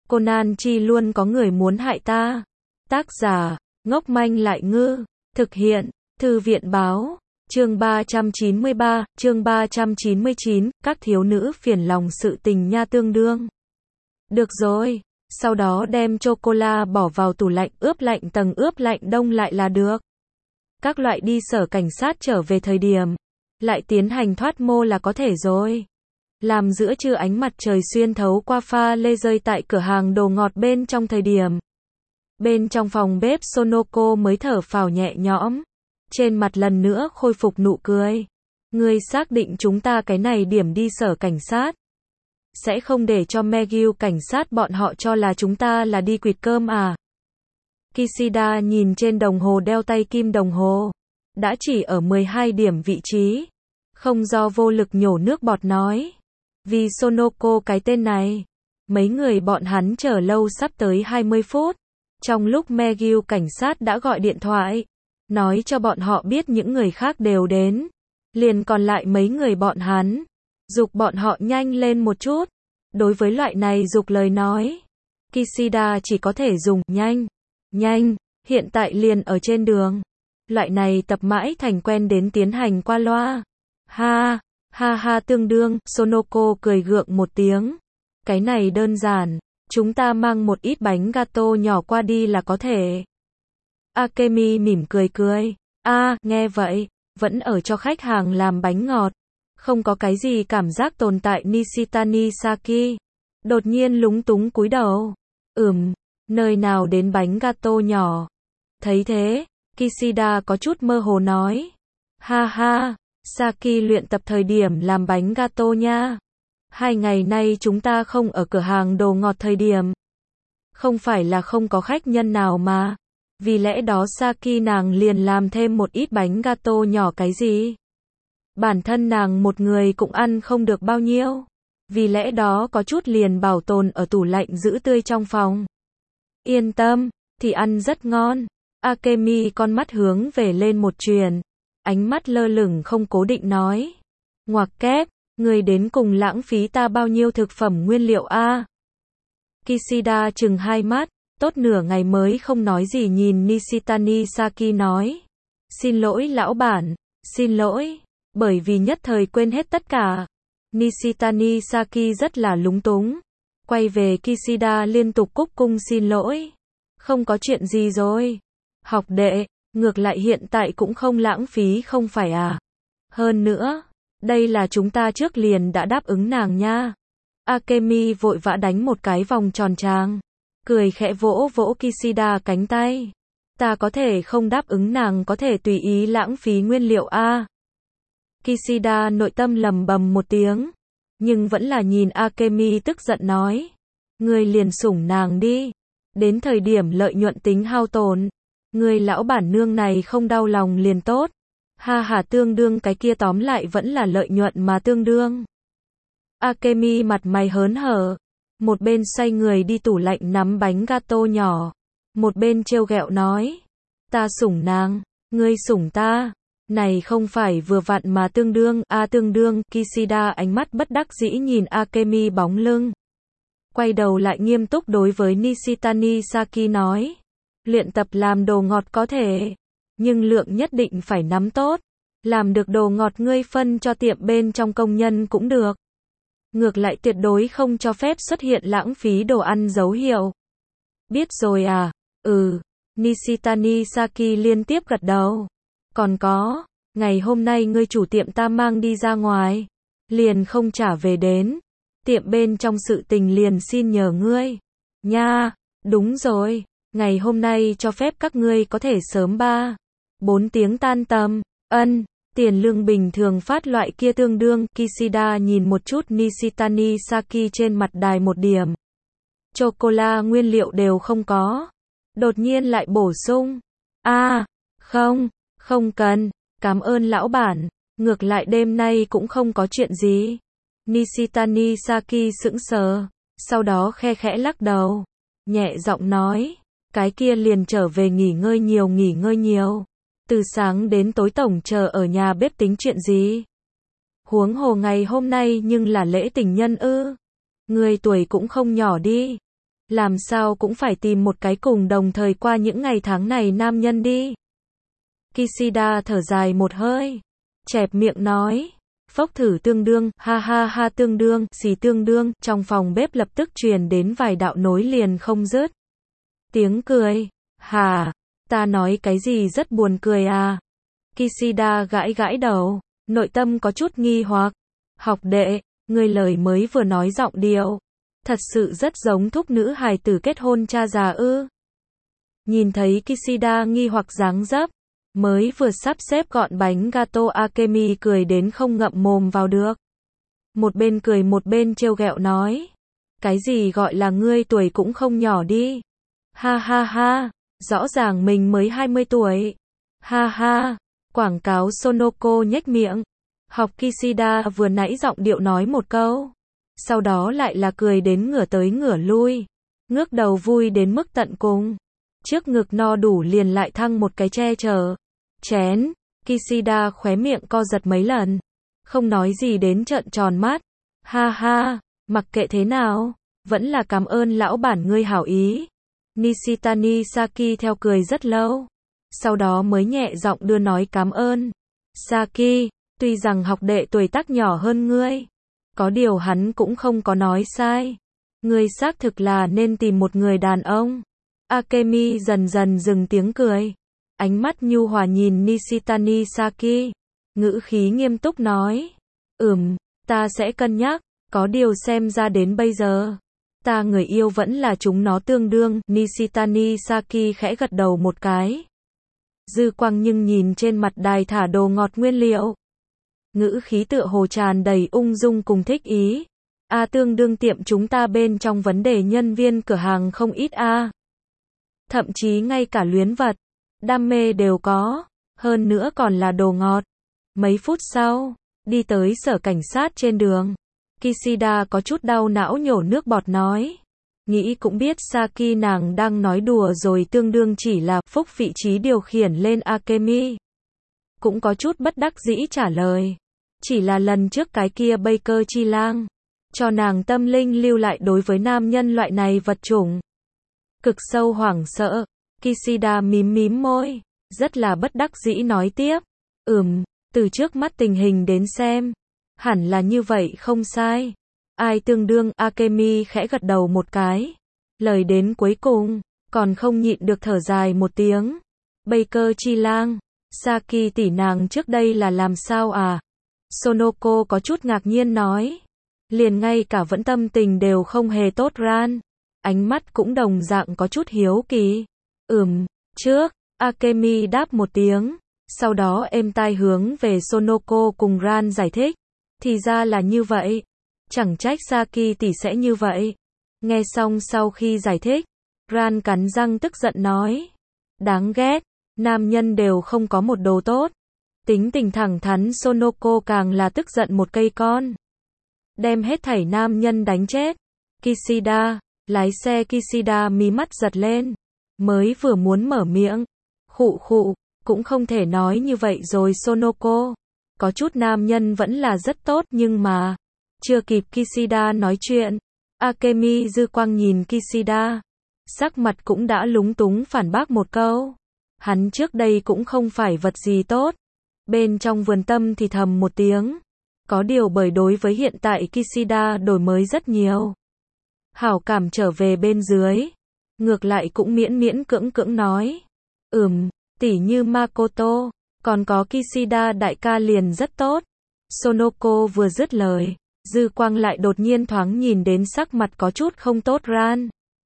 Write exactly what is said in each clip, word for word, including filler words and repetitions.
Conan chi luôn có người muốn hại ta. Tác giả, ngốc manh lại ngư. Thực hiện, Thư viện báo. Chương ba trăm chín mươi ba, chương ba trăm chín mươi chín, các thiếu nữ phiền lòng sự tình nha tương đương. Được rồi, sau đó đem chocola bỏ vào tủ lạnh ướp lạnh tầng ướp lạnh đông lại là được. Các loại đi sở cảnh sát trở về thời điểm, lại tiến hành thoát mô là có thể rồi. Làm giữa trưa ánh mặt trời xuyên thấu qua pha lê rơi tại cửa hàng đồ ngọt bên trong thời điểm. Bên trong phòng bếp Sonoko mới thở phào nhẹ nhõm. Trên mặt lần nữa khôi phục nụ cười. Ngươi xác định chúng ta cái này điểm đi sở cảnh sát. Sẽ không để cho Megil cảnh sát bọn họ cho là chúng ta là đi quỵt cơm à? Kishida nhìn trên đồng hồ đeo tay kim đồng hồ. Đã chỉ ở mười hai điểm vị trí. Không do vô lực nhổ nước bọt nói. Vì Sonoko cái tên này. Mấy người bọn hắn chờ lâu sắp tới hai mươi phút. Trong lúc Megil cảnh sát đã gọi điện thoại. Nói cho bọn họ biết những người khác đều đến. Liền còn lại mấy người bọn hắn. Dục bọn họ nhanh lên một chút. Đối với loại này dục lời nói. Kishida chỉ có thể dùng nhanh. Nhanh, hiện tại liền ở trên đường. Loại này tập mãi thành quen đến tiến hành qua loa. Ha, ha ha tương đương, Sonoko cười gượng một tiếng. Cái này đơn giản, chúng ta mang một ít bánh gato nhỏ qua đi là có thể. Akemi mỉm cười cười. A, à, nghe vậy, vẫn ở cho khách hàng làm bánh ngọt. Không có cái gì cảm giác tồn tại Nishitani Saki. Đột nhiên lúng túng cúi đầu. Ừm, nơi nào đến bánh gato nhỏ. Thấy thế, Kishida có chút mơ hồ nói. Ha ha, Saki luyện tập thời điểm làm bánh gato nha. Hai ngày nay chúng ta không ở cửa hàng đồ ngọt thời điểm. Không phải là không có khách nhân nào mà. Vì lẽ đó Saki nàng liền làm thêm một ít bánh gato nhỏ cái gì. Bản thân nàng một người cũng ăn không được bao nhiêu. Vì lẽ đó có chút liền bảo tồn ở tủ lạnh giữ tươi trong phòng. Yên tâm, thì ăn rất ngon. Akemi con mắt hướng về lên một chuyền. Ánh mắt lơ lửng không cố định nói. Ngoặc kép, người đến cùng lãng phí ta bao nhiêu thực phẩm nguyên liệu a? À? Kishida chừng hai mắt, tốt nửa ngày mới không nói gì nhìn Nishitani Saki nói. Xin lỗi lão bản, xin lỗi, bởi vì nhất thời quên hết tất cả. Nishitani Saki rất là lúng túng. Quay về Kishida liên tục cúc cung xin lỗi. Không có chuyện gì rồi. Học đệ, ngược lại hiện tại cũng không lãng phí không phải à. Hơn nữa, đây là chúng ta trước liền đã đáp ứng nàng nha. Akemi vội vã đánh một cái vòng tròn tràng. Cười khẽ vỗ vỗ Kishida cánh tay. Ta có thể không đáp ứng nàng có thể tùy ý lãng phí nguyên liệu a. À? Kishida nội tâm lầm bầm một tiếng. Nhưng vẫn là nhìn Akemi tức giận nói. Ngươi liền sủng nàng đi. Đến thời điểm lợi nhuận tính hao tổn. Người lão bản nương này không đau lòng liền tốt. Ha ha tương đương cái kia tóm lại vẫn là lợi nhuận mà tương đương. Akemi mặt mày hớn hở. Một bên xoay người đi tủ lạnh nắm bánh gato nhỏ. Một bên trêu ghẹo nói. Ta sủng nàng, ngươi sủng ta. Này không phải vừa vặn mà tương đương, a à, tương đương, Kishida ánh mắt bất đắc dĩ nhìn Akemi bóng lưng. Quay đầu lại nghiêm túc đối với Nishitani Saki nói. Luyện tập làm đồ ngọt có thể, nhưng lượng nhất định phải nắm tốt. Làm được đồ ngọt ngươi phân cho tiệm bên trong công nhân cũng được. Ngược lại tuyệt đối không cho phép xuất hiện lãng phí đồ ăn dấu hiệu. Biết rồi à, ừ, Nishitani Saki liên tiếp gật đầu. Còn có, ngày hôm nay ngươi chủ tiệm ta mang đi ra ngoài, liền không trả về đến. Tiệm bên trong sự tình liền xin nhờ ngươi. Nha, đúng rồi, ngày hôm nay cho phép các ngươi có thể sớm ba, bốn tiếng tan tầm. Ân, tiền lương bình thường phát loại kia tương đương. Kishida nhìn một chút Nishitani Saki trên mặt đài một điểm. Chocola nguyên liệu đều không có. Đột nhiên lại bổ sung. A, à, không, không cần, cảm ơn lão bản, ngược lại đêm nay cũng không có chuyện gì. Nishitani Saki sững sờ, sau đó khe khẽ lắc đầu, nhẹ giọng nói, cái kia liền trở về nghỉ ngơi nhiều nghỉ ngơi nhiều. Từ sáng đến tối tổng chờ ở nhà bếp tính chuyện gì? Huống hồ ngày hôm nay nhưng là lễ tình nhân ư? Người tuổi cũng không nhỏ đi. Làm sao cũng phải tìm một cái cùng đồng thời qua những ngày tháng này nam nhân đi. Kishida thở dài một hơi. Chẹp miệng nói. Phốc thử tương đương, ha ha ha tương đương, xì tương đương, trong phòng bếp lập tức truyền đến vài đạo nối liền không dứt. Tiếng cười. Hả? Ta nói cái gì rất buồn cười à? Kishida gãi gãi đầu, nội tâm có chút nghi hoặc. Học đệ, người lời mới vừa nói giọng điệu. Thật sự rất giống thúc nữ hài tử kết hôn cha già ư. Nhìn thấy Kishida nghi hoặc dáng dấp, mới vừa sắp xếp gọn bánh gato Akemi cười đến không ngậm mồm vào được. Một bên cười một bên trêu ghẹo nói. Cái gì gọi là ngươi tuổi cũng không nhỏ đi. Ha ha ha, rõ ràng mình mới hai mươi tuổi. Ha ha, quảng cáo Sonoko nhếch miệng. Học Kishida vừa nãy giọng điệu nói một câu. Sau đó lại là cười đến ngửa tới ngửa lui. Ngước đầu vui đến mức tận cùng. Trước ngực no đủ liền lại thăng một cái che chở. Chén, Kishida khóe miệng co giật mấy lần. Không nói gì đến trợn tròn mắt. Ha ha, mặc kệ thế nào, vẫn là cảm ơn lão bản ngươi hảo ý. Nishitani Saki theo cười rất lâu. Sau đó mới nhẹ giọng đưa nói cảm ơn. Saki, tuy rằng học đệ tuổi tác nhỏ hơn ngươi, có điều hắn cũng không có nói sai. Ngươi xác thực là nên tìm một người đàn ông. Akemi dần dần dừng tiếng cười. Ánh mắt nhu hòa nhìn Nishitani Saki. Ngữ khí nghiêm túc nói. Ừm, ta sẽ cân nhắc. Có điều xem ra đến bây giờ, ta người yêu vẫn là chúng nó tương đương. Nishitani Saki khẽ gật đầu một cái. Dư quang nhưng nhìn trên mặt đài thả đồ ngọt nguyên liệu. Ngữ khí tựa hồ tràn đầy ung dung cùng thích ý. A tương đương tiệm chúng ta bên trong vấn đề nhân viên cửa hàng không ít a. Thậm chí ngay cả luyến vật, đam mê đều có. Hơn nữa còn là đồ ngọt. Mấy phút sau, đi tới sở cảnh sát trên đường. Kishida có chút đau não nhổ nước bọt nói. Nghĩ cũng biết Saki nàng đang nói đùa rồi, tương đương chỉ là phúc vị trí điều khiển lên Akemi. Cũng có chút bất đắc dĩ trả lời. Chỉ là lần trước cái kia Baker chi lang, cho nàng tâm linh lưu lại đối với nam nhân loại này vật chủng. Cực sâu hoảng sợ. Kishida mím mím môi, rất là bất đắc dĩ nói tiếp. Ừm, từ trước mắt tình hình đến xem, hẳn là như vậy không sai. Ai tương đương, Akemi khẽ gật đầu một cái. Lời đến cuối cùng, còn không nhịn được thở dài một tiếng. Baker chi lang, Saki tỷ nàng trước đây là làm sao à? Sonoko có chút ngạc nhiên nói. Liền ngay cả vẫn tâm tình đều không hề tốt ran. Ánh mắt cũng đồng dạng có chút hiếu kỳ. Ừm, trước, Akemi đáp một tiếng. Sau đó êm tai hướng về Sonoko cùng Ran giải thích. Thì ra là như vậy. Chẳng trách Saki tỷ sẽ như vậy. Nghe xong sau khi giải thích, Ran cắn răng tức giận nói. Đáng ghét, nam nhân đều không có một đồ tốt. Tính tình thẳng thắn Sonoko càng là tức giận một cây con. Đem hết thảy nam nhân đánh chết. Kishida, lái xe Kishida mí mắt giật lên. Mới vừa muốn mở miệng. Khụ khụ, cũng không thể nói như vậy rồi Sonoko. Có chút nam nhân vẫn là rất tốt nhưng mà, chưa kịp Kishida nói chuyện. Akemi dư quang nhìn Kishida. Sắc mặt cũng đã lúng túng phản bác một câu. Hắn trước đây cũng không phải vật gì tốt. Bên trong vườn tâm thì thầm một tiếng. Có điều bởi đối với hiện tại Kishida đổi mới rất nhiều. Hảo cảm trở về bên dưới. Ngược lại cũng miễn miễn cưỡng cưỡng nói. Ừm, tỉ như Makoto, còn có Kishida đại ca liền rất tốt. Sonoko vừa dứt lời, dư quang lại đột nhiên thoáng nhìn đến sắc mặt có chút không tốt Ran.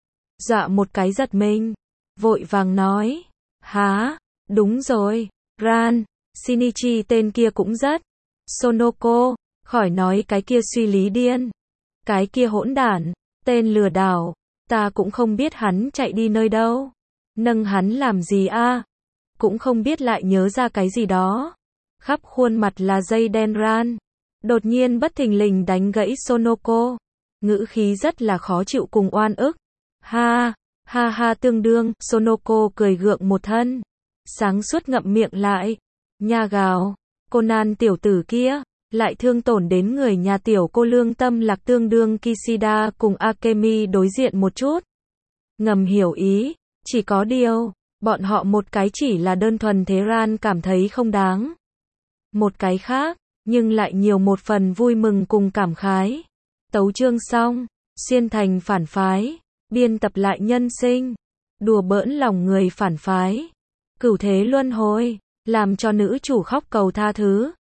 Dọa một cái giật mình, vội vàng nói. Hả, đúng rồi, Ran, Shinichi tên kia cũng rất. Sonoko, khỏi nói cái kia suy lý điên. Cái kia hỗn đản, tên lừa đảo, ta cũng không biết hắn chạy đi nơi đâu. Nâng hắn làm gì a? Cũng không biết lại nhớ ra cái gì đó. Khắp khuôn mặt là dây đen Ran. Đột nhiên bất thình lình đánh gãy Sonoko. Ngữ khí rất là khó chịu cùng oan ức. Ha, ha ha tương đương, Sonoko cười gượng một thân. Sáng suốt ngậm miệng lại. Nha gào, Conan tiểu tử kia, lại thương tổn đến người nhà tiểu cô lương tâm lạc tương đương. Kishida cùng Akemi đối diện một chút. ngầm hiểu ý, chỉ có điều, bọn họ một cái chỉ là đơn thuần thế Ran cảm thấy không đáng. Một cái khác, nhưng lại nhiều một phần vui mừng cùng cảm khái. Tấu chương xong, xuyên thành phản phái, biên tập lại nhân sinh, đùa bỡn lòng người phản phái, cửu thế luân hồi, làm cho nữ chủ khóc cầu tha thứ.